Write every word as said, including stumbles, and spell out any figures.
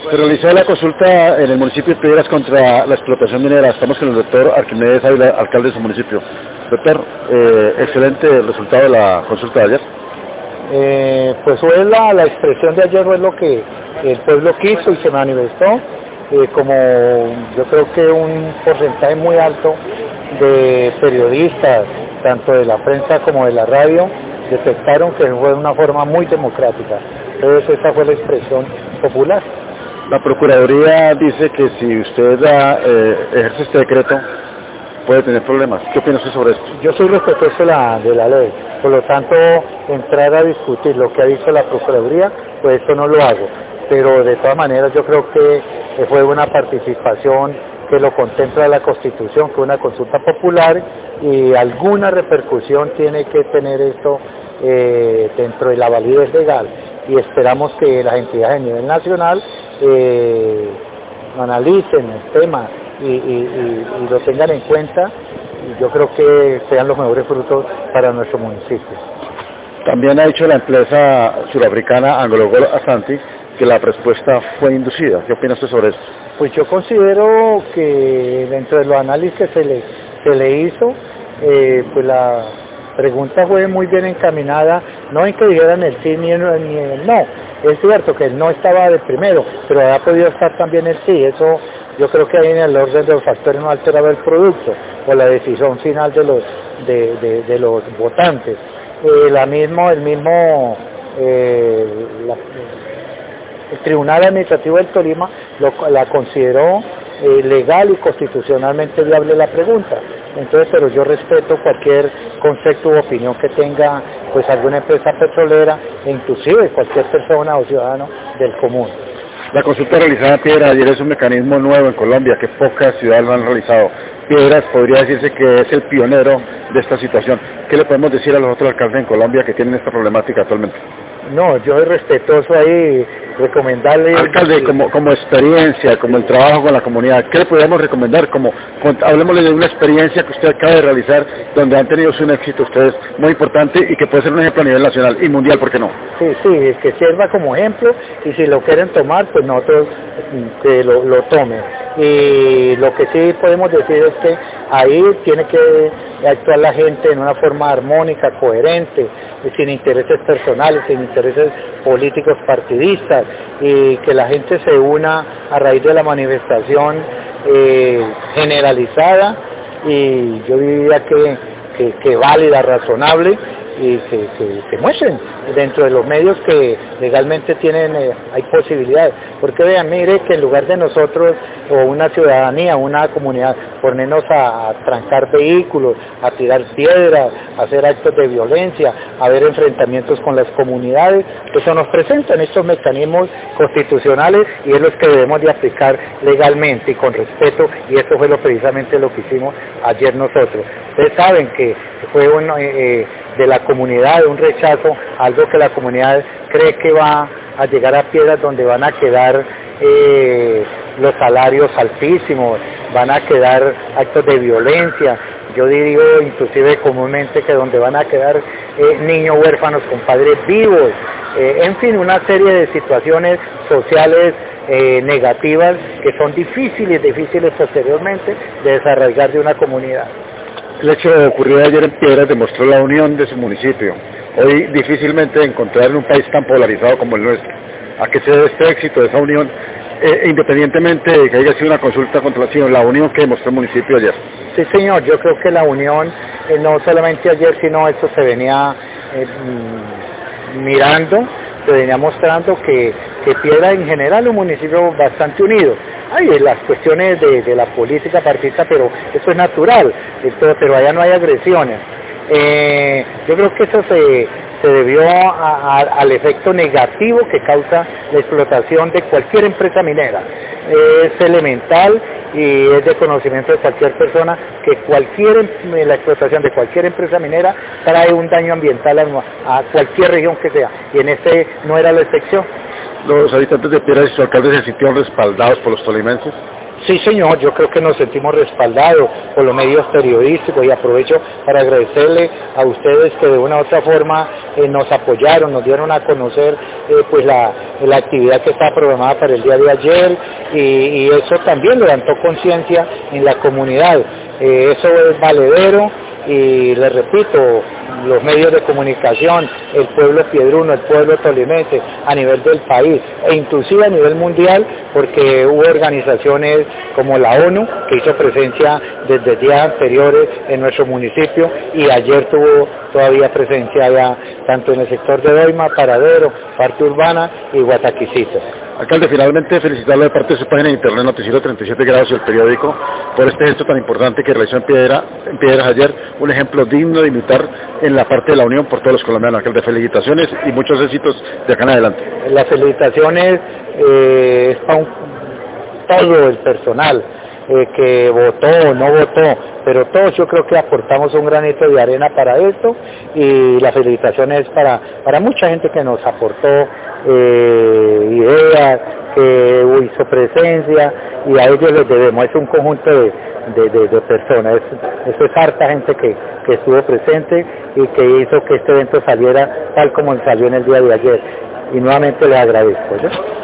Se realizó la consulta en el municipio de Piedras contra la explotación minera. Estamos con el doctor Arquimedes Ávila, alcalde de su municipio. Doctor, eh, excelente resultado de la consulta de ayer. Eh, pues fue la, la expresión de ayer, fue lo que el pueblo quiso y se manifestó, eh, como yo creo que un porcentaje muy alto de periodistas, tanto de la prensa como de la radio, detectaron que fue de una forma muy democrática. Entonces esa fue la expresión popular. La Procuraduría dice que si usted da, eh, ejerce este decreto, puede tener problemas. ¿Qué opina usted sobre esto? Yo soy respetuoso de la, de la ley, por lo tanto, entrar a discutir lo que ha dicho la Procuraduría, pues esto no lo hago. Pero de todas maneras yo creo que fue una participación que lo contempla la Constitución, que es una consulta popular, y alguna repercusión tiene que tener esto eh, dentro de la validez legal. Y esperamos que las entidades a nivel nacional eh, analicen el tema y, y, y, y lo tengan en cuenta, y yo creo que sean los mejores frutos para nuestro municipio. También ha dicho la empresa surafricana AngloGold Ashanti que la respuesta fue inducida. ¿Qué opina usted sobre esto? Pues yo considero que dentro de los análisis que se le, se le hizo, eh, pues la pregunta fue muy bien encaminada, no en que dijeran el sí ni el, ni el no. Es cierto que el no estaba de primero, pero ha podido estar también el sí. Eso yo creo que ahí en el orden de los factores no alteraba el producto o la decisión final de los, de, de, de los votantes. Eh, la mismo, el mismo eh, la, el Tribunal Administrativo del Tolima lo, la consideró eh, legal y constitucionalmente viable la pregunta. Entonces, pero yo respeto cualquier concepto u opinión que tenga pues alguna empresa petrolera e inclusive cualquier persona o ciudadano del común. La consulta realizada en Piedras ayer es un mecanismo nuevo en Colombia que pocas ciudades lo han realizado. Piedras podría decirse que es el pionero de esta situación. ¿Qué le podemos decir a los otros alcaldes en Colombia que tienen esta problemática actualmente? No, yo soy respetuoso ahí, recomendarle... Alcalde, como, como experiencia, como el trabajo con la comunidad, ¿qué le podemos recomendar? Como, con, hablemosle de una experiencia que usted acaba de realizar, donde han tenido un éxito ustedes muy importante y que puede ser un ejemplo a nivel nacional y mundial, ¿por qué no? Sí, sí, que sirva como ejemplo y si lo quieren tomar, pues nosotros que lo, lo tomen. Y lo que sí podemos decir es que ahí tiene que actuar la gente en una forma armónica, coherente, sin intereses personales, sin intereses políticos partidistas, y que la gente se una a raíz de la manifestación eh, generalizada y yo diría que, que, que válida, razonable, y que, que, que muestren dentro de los medios que legalmente tienen, eh, hay posibilidades, porque vean, mire que en lugar de nosotros o una ciudadanía, una comunidad, ponernos a, a trancar vehículos, a tirar piedras, a hacer actos de violencia, a ver enfrentamientos con las comunidades, eso nos presentan estos mecanismos constitucionales y es los que debemos de aplicar legalmente y con respeto, y eso fue lo, precisamente lo que hicimos ayer nosotros. Ustedes saben que fue un, eh, de la comunidad, de un rechazo, algo que la comunidad cree que va a llegar a Piedras donde van a quedar eh, los salarios altísimos, van a quedar actos de violencia, yo digo inclusive comúnmente que donde van a quedar eh, niños huérfanos con padres vivos, eh, en fin, una serie de situaciones sociales eh, negativas que son difíciles, difíciles posteriormente de desarrollar de una comunidad. El hecho de ocurrir ayer en Piedras demostró la unión de su municipio. Hoy difícilmente encontrar en un país tan polarizado como el nuestro. ¿A qué se debe este éxito de esa unión? Eh, independientemente de que haya sido una consulta contra la sino la unión que demostró el municipio ayer. Sí, señor, yo creo que la unión, eh, no solamente ayer, sino esto se venía eh, mirando, se venía mostrando que, que Piedras en general es un municipio bastante unido. Hay las cuestiones de, de la política partidista, pero eso es natural, esto, pero allá no hay agresiones. Eh, yo creo que eso se, se debió a, a, al efecto negativo que causa la explotación de cualquier empresa minera. Es elemental y es de conocimiento de cualquier persona que cualquier la explotación de cualquier empresa minera trae un daño ambiental a, a cualquier región que sea, y en este no era la excepción. ¿Los habitantes de Piedras y sus alcaldes se sintieron respaldados por los tolimenses? Sí, señor, yo creo que nos sentimos respaldados por los medios periodísticos y aprovecho para agradecerle a ustedes que de una u otra forma eh, nos apoyaron, nos dieron a conocer eh, pues la, la actividad que está programada para el día de ayer y, y eso también levantó conciencia en la comunidad. Eh, eso es valedero y les repito, los medios de comunicación, el pueblo piedruno, el pueblo tolimense, a nivel del país e inclusive a nivel mundial, porque hubo organizaciones como la ONU que hizo presencia desde días anteriores en nuestro municipio y ayer tuvo todavía presencia ya tanto en el sector de Doima, Paradero, parte urbana y Guataquicito. Alcalde, finalmente felicitarlo de parte de su página de internet Noticiero treinta y siete grados y el periódico por este gesto tan importante que realizó en, Piedra, en Piedras ayer, un ejemplo digno de imitar en la parte de la unión por todos los colombianos. Alcalde, felicitaciones y muchos éxitos de acá en adelante. Las felicitaciones eh, es para un, todo el personal eh, que votó o no votó, pero todos yo creo que aportamos un granito de arena para esto y la felicitación es para, para mucha gente que nos aportó eh, ideas, que hizo presencia y a ellos les debemos, es un conjunto de, de, de, de personas, es, eso es harta gente que, que estuvo presente y que hizo que este evento saliera tal como salió en el día de ayer y nuevamente les agradezco. ¿sí?